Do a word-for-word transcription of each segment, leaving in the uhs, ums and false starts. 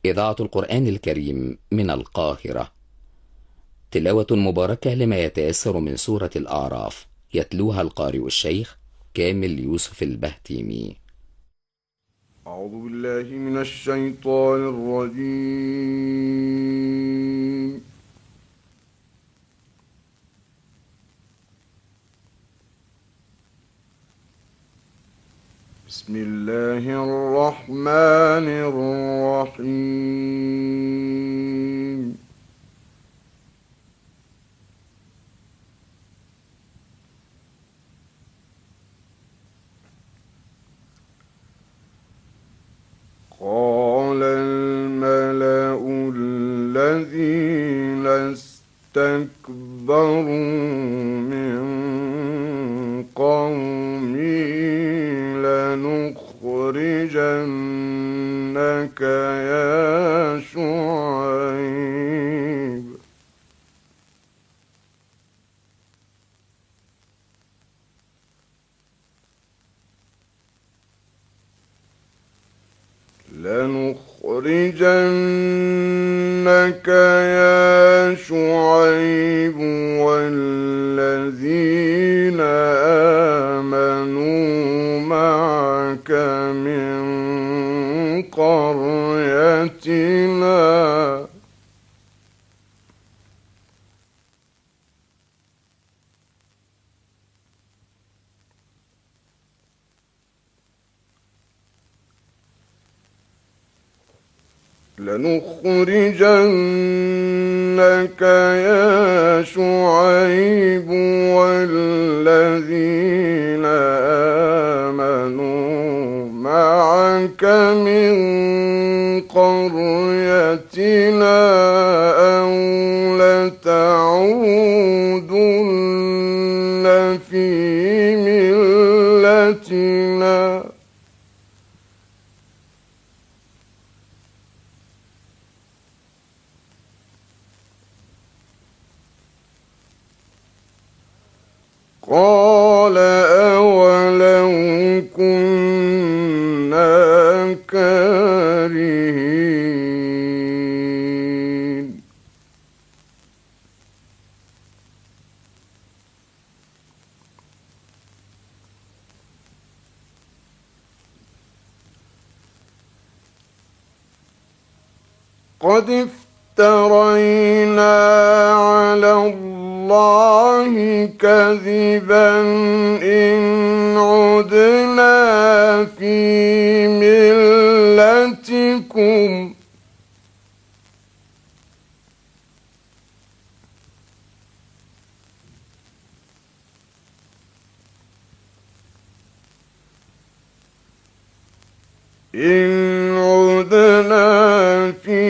إذاعة القرآن الكريم من القاهرة. تلاوة مباركة لما يتيسر من سورة الأعراف، يتلوها القارئ الشيخ كامل يوسف البهتيمي. أعوذ بالله من الشيطان الرجيم. بسم الله الرحمن الرحيم. قال الملأ الذين استكبروا من قومه لنخرجنك يا شعيب لنخرجنك يا شعيب والذين آمنوا معك من قريتنا لنخرجنك يا شعيب والذين آمنوا معك من قريتنا أو لتعودن في ملتنا قال أولو كنا كارهين قد افترينا على الله كذبا إن عدنا في ملتكم إن عدنا في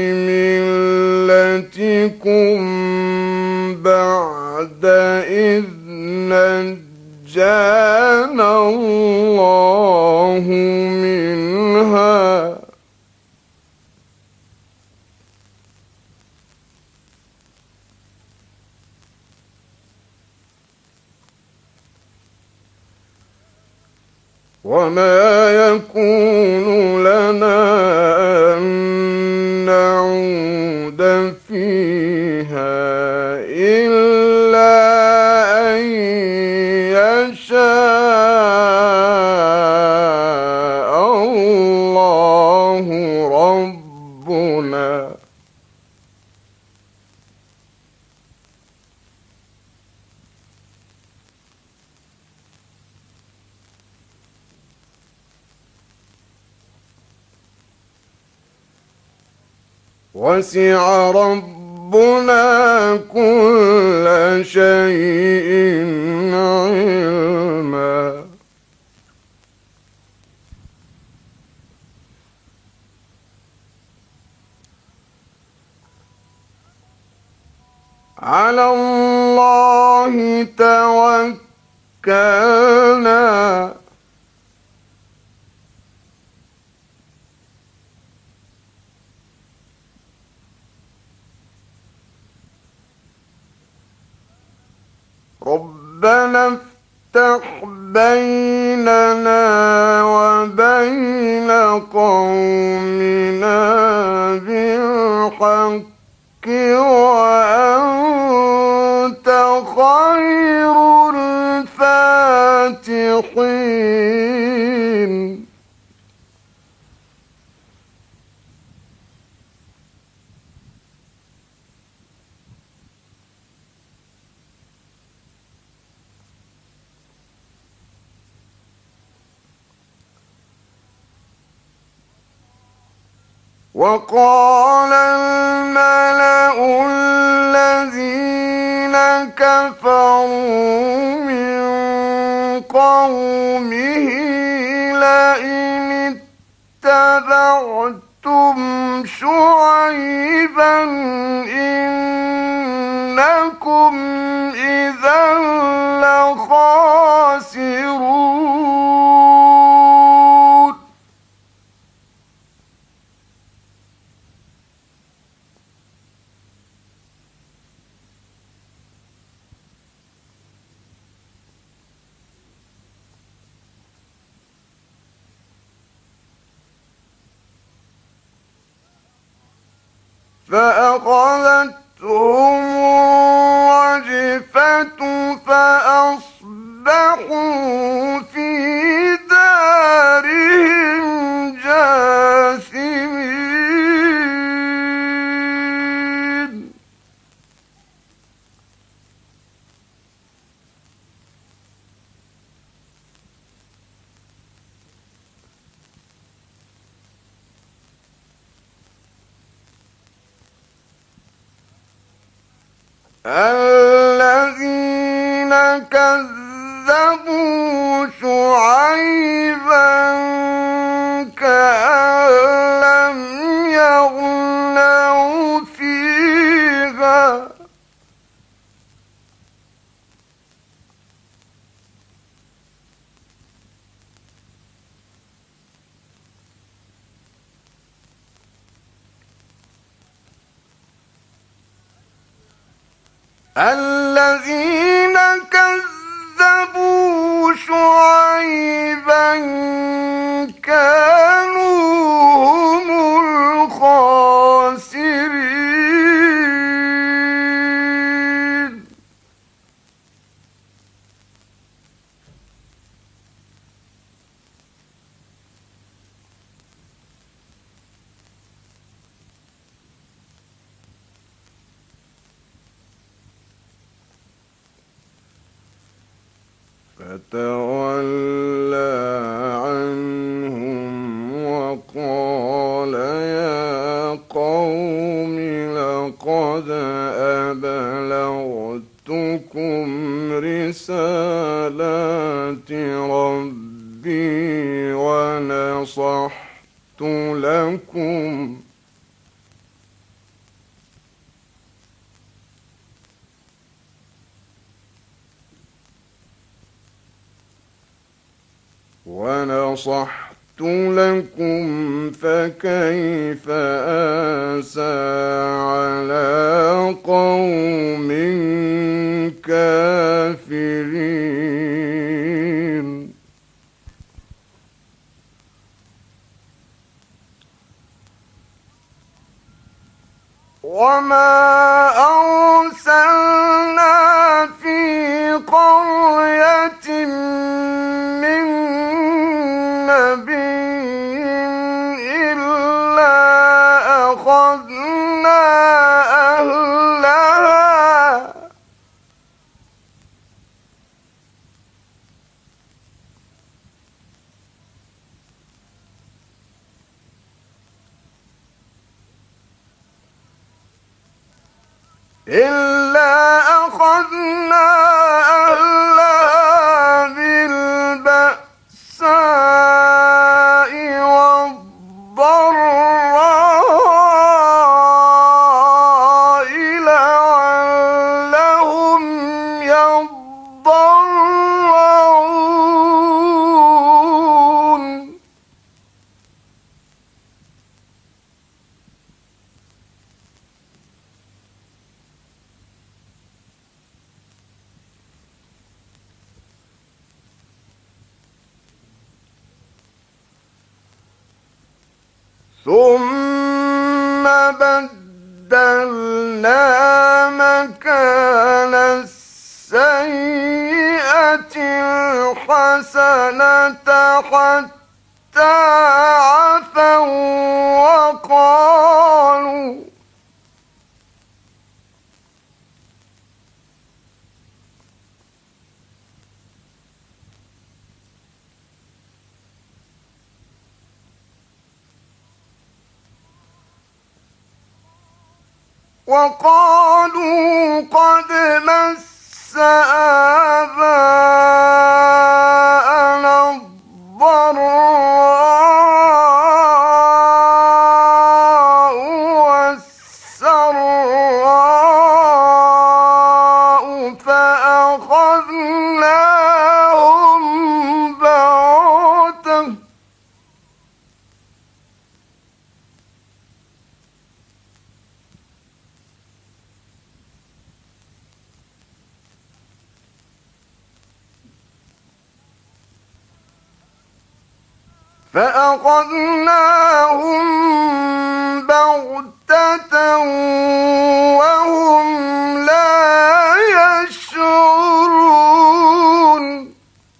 ملتكم بعد إذ نجانا الله منها وما يكون لنا أن نعود فيها إلا أن يشاء الله ربنا وسع ربنا كل شيء علما على الله توكلنا ربنا افتح بيننا وبين قومنا بالحق وأنت خير الفاتحين. وقال الملأ الذين كفروا من قومه لئن اتبعتم شعيبا إنكم إذا لخاسرون. فأخذتهم الرجفة فأصبحوا في دارهم جاثمين. الذين كذبوا شعيبا كأن لم يغنوا فيها. الذين كذبوا شعيبا كانوا هم الخاسرين. فتولى عنهم وقال يا قوم لقد أبلغتكم رسالات ربي ونصحت لكم ونصحت لكم فكيف آسى على قوم كافرين. وما أرسلنا في قرية من نبي إلا أخذنا أهلها إلا أخذنا أهلها بالبأساء والضراء لعلهم يضرعون. ثم بدلنا بدلنا مكان السيئة الحسنة حتى عفوا وقالوا وقالوا قد مس آباءنا الضراء والسراء فأخذناهم بغتة فأخذناهم بغتة وهم لا يشعرون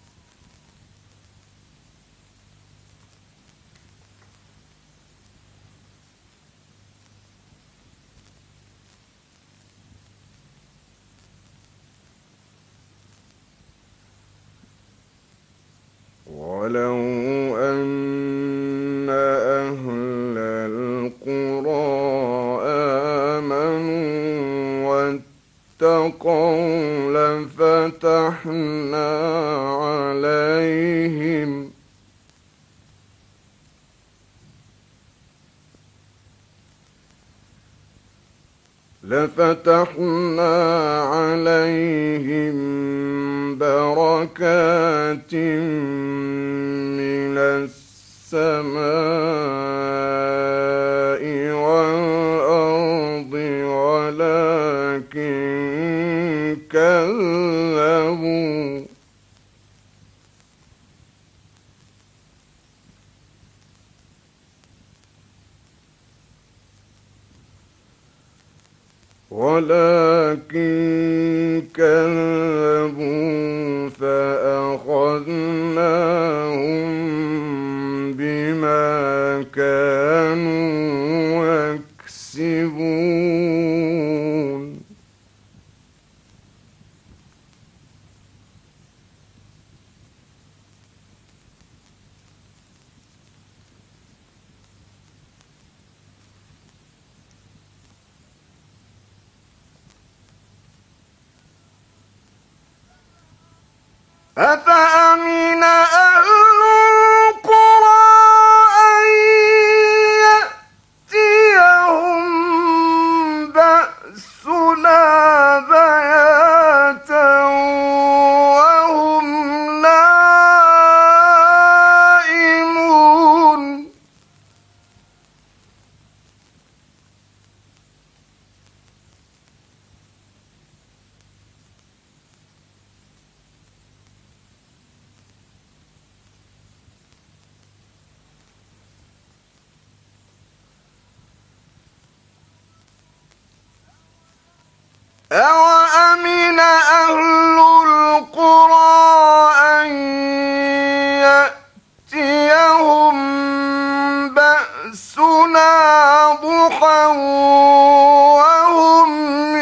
ولو أن أهل القرى آمنوا واتقوا لفتحنا عليهم لفتحنا عليهم بركات من السماء والأرض ولكن كذبوا ولكن كذبوا فأخذناهم بما كانوا يكسبون أفأمن أهل القرى أن يأتيهم بأسنا بياتا وهم نائمون أوأمن أهل القرى أن يأتيهم بأسنا ضحى وهم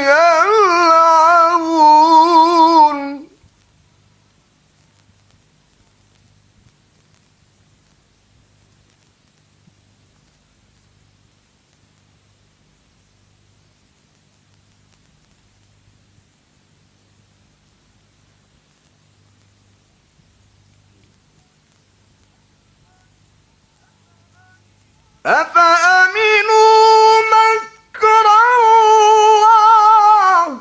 يلعبون أفأمنوا مكر الله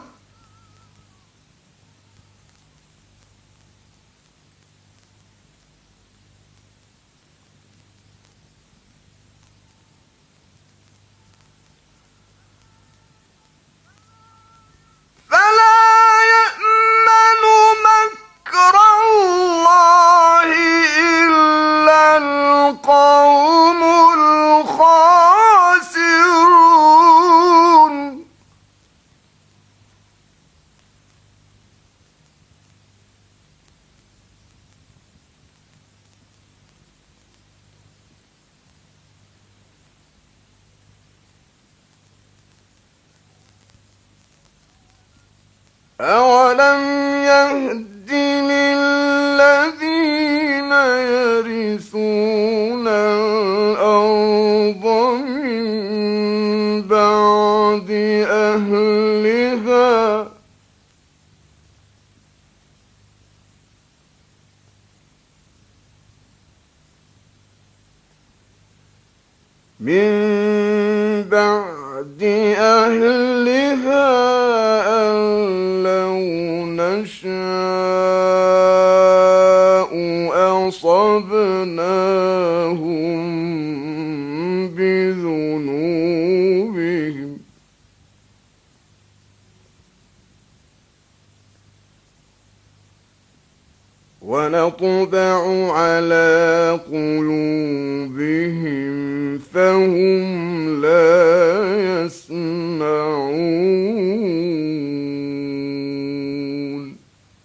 فلا يأمن مكر الله إلا القوم الخاسرون أولم يهد للذين يرثون الأرض من بعد أهلها من بعد أهلها أن لو نشاء أصبناهم بذنوبهم ونطبع على قلوبهم فهم لا يسمعون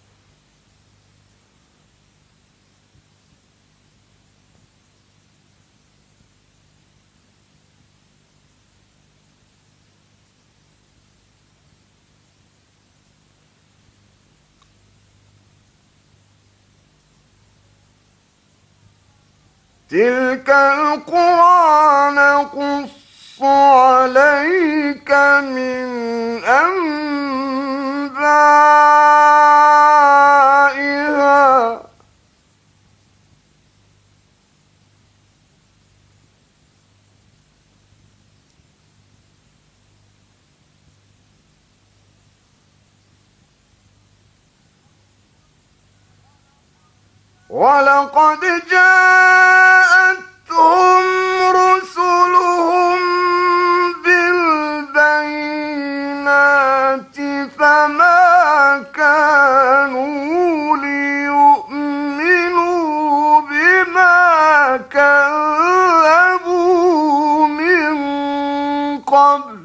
تلك القرى نقص عليك من أنبائها ولقد جاءتهم رسلهم بالبينات فما كانوا ليؤمنوا بما كذبوا من قبل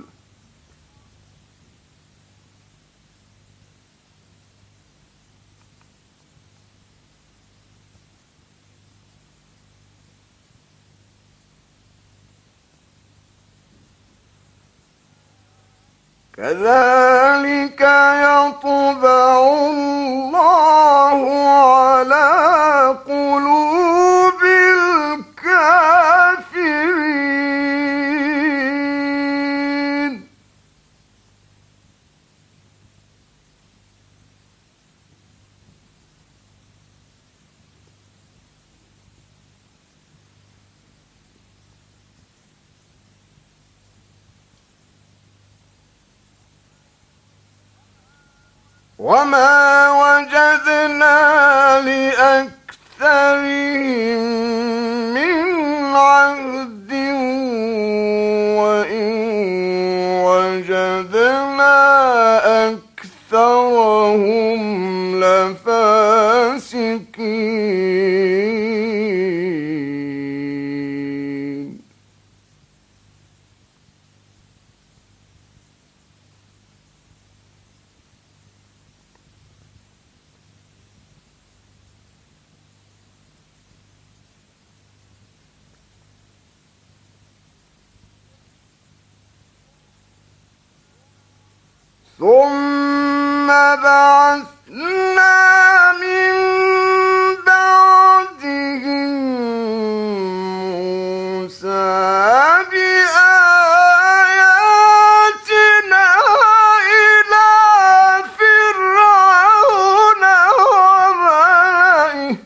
كذلك يطبع الله على قلوب الكافرين وما وجدنا لأكثرهم من عهد وإن وجدنا أكثرهم لفاسقين ثم بعثنا من بعدهم موسى بآياتنا إلى فرعون وملئه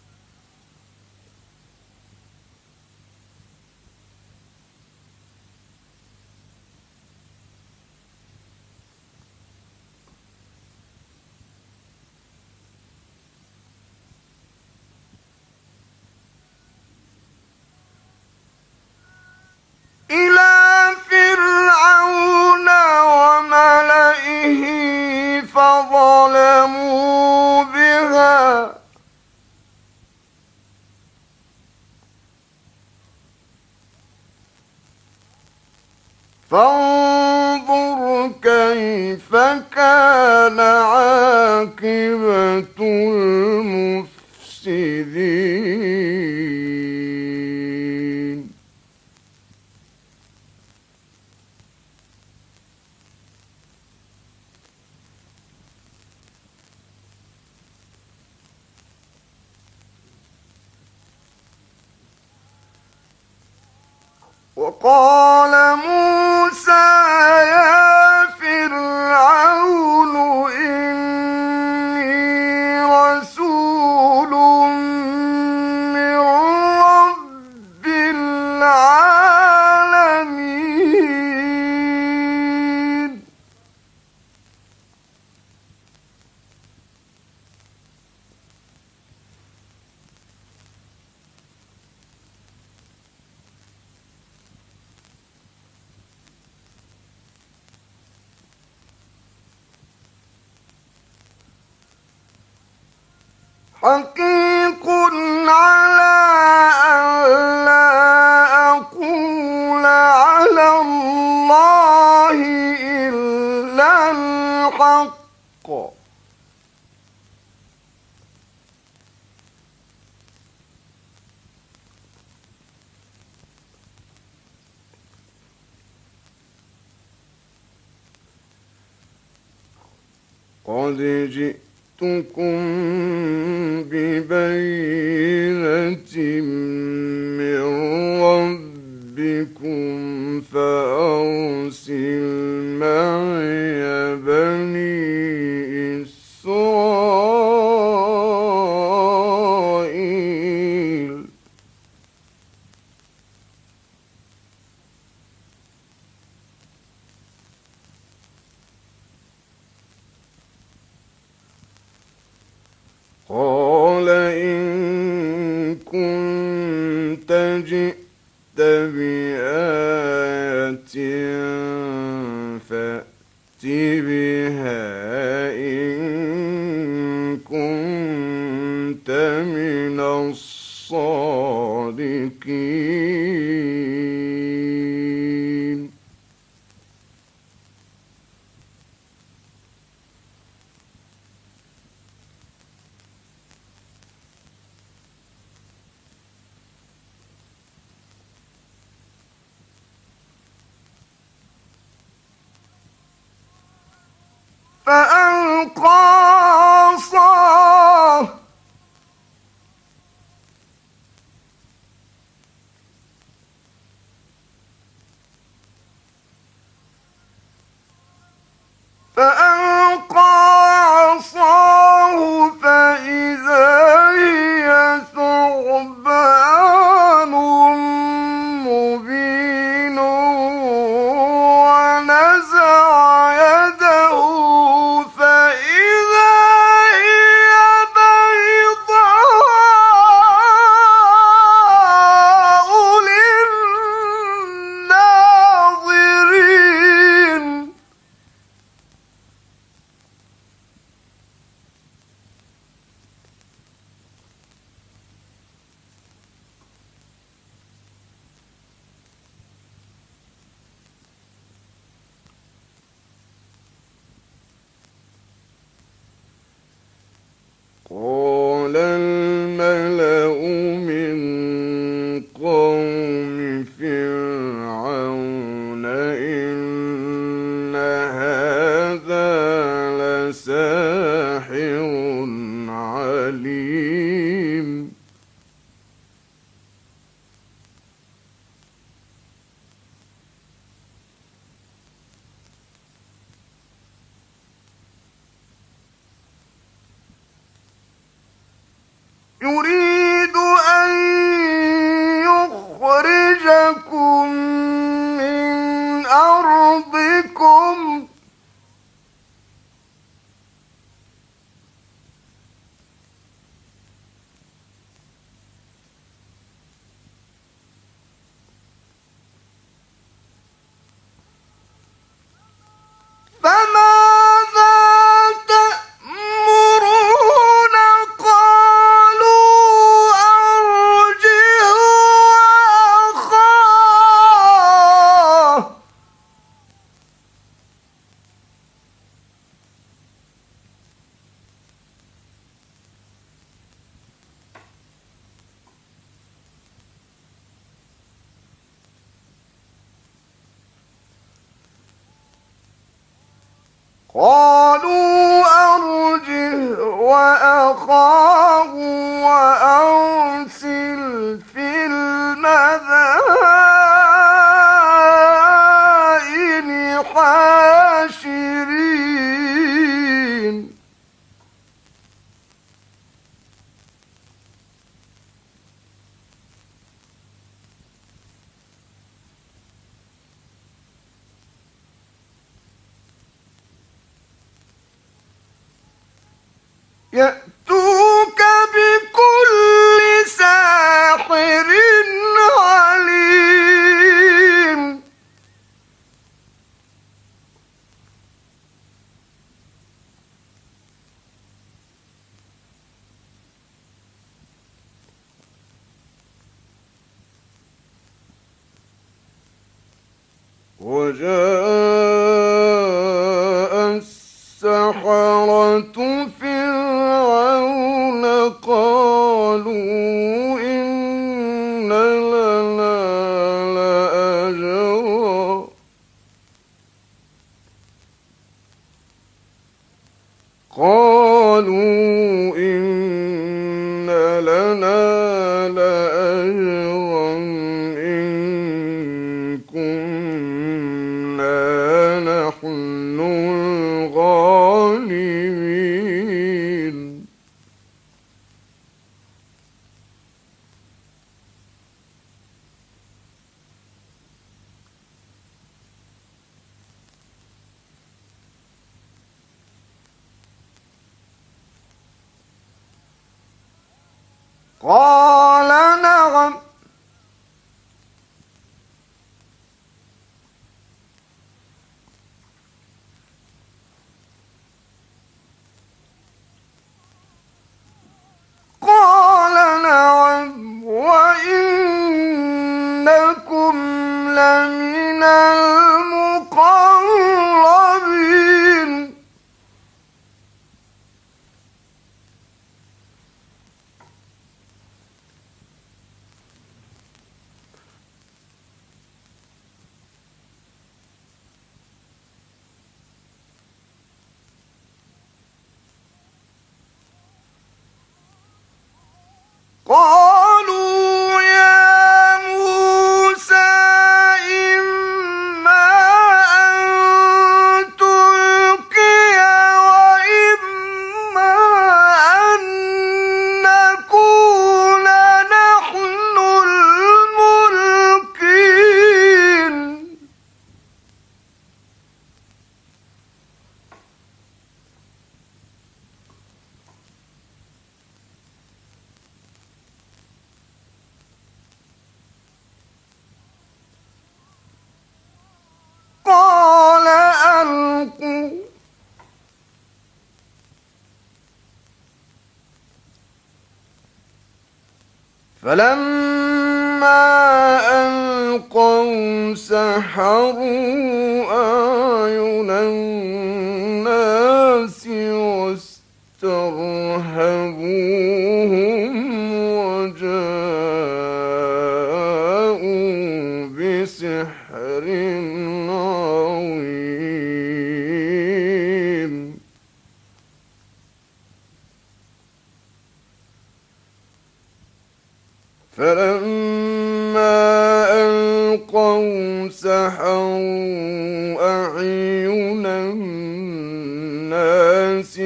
إلى فرعون وملئه فظلموا بها فانظر كيف كان عاقبة المفسدين وقال موسى يا فرعون إني رسول من رب العالمين حقيق على أن لا أقول على الله إلا الحق قد جئتكم ببينة من ربكم فأرسل معي بني إسرائيل قال إن كنت جئت بآية فأت بها إن كنت من الصادقين فألقى عصاه فألقى عصاه فإذا هي ثعبان مبين ونزع يده فإذا هي بيضاء للناظرين قال الملأ من قوم فرعون إن هذا لساحر عليم يريد أن يخرجكم من أرضكم فماذا تأمرون قالوا أرجه وأخاه قالوا أرجه وأخاه وأرسل في المدائن يأتوك بكل ساحر عليم. وجاء السحرة فرعون قالوا إن لنا لأجرا قالوا إن لنا لأجرا إن كنا نحن الغالبين. قال نعم. قال نعم وإنكم لمن المقربين. قالوا يا موسى إما أن تلقي وإما أن نكون نحن الملقين. قال ألقوا. فلما ألقوا سحروا أعين الناس واسترهبوهم وجاءوا بسحر عظيم. فلما ألقوا سحروا أعين الناس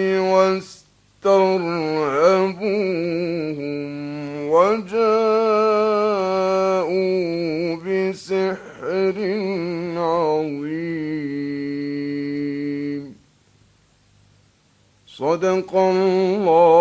واسترهبوهم وجاءوا بسحر عظيم. صدق الله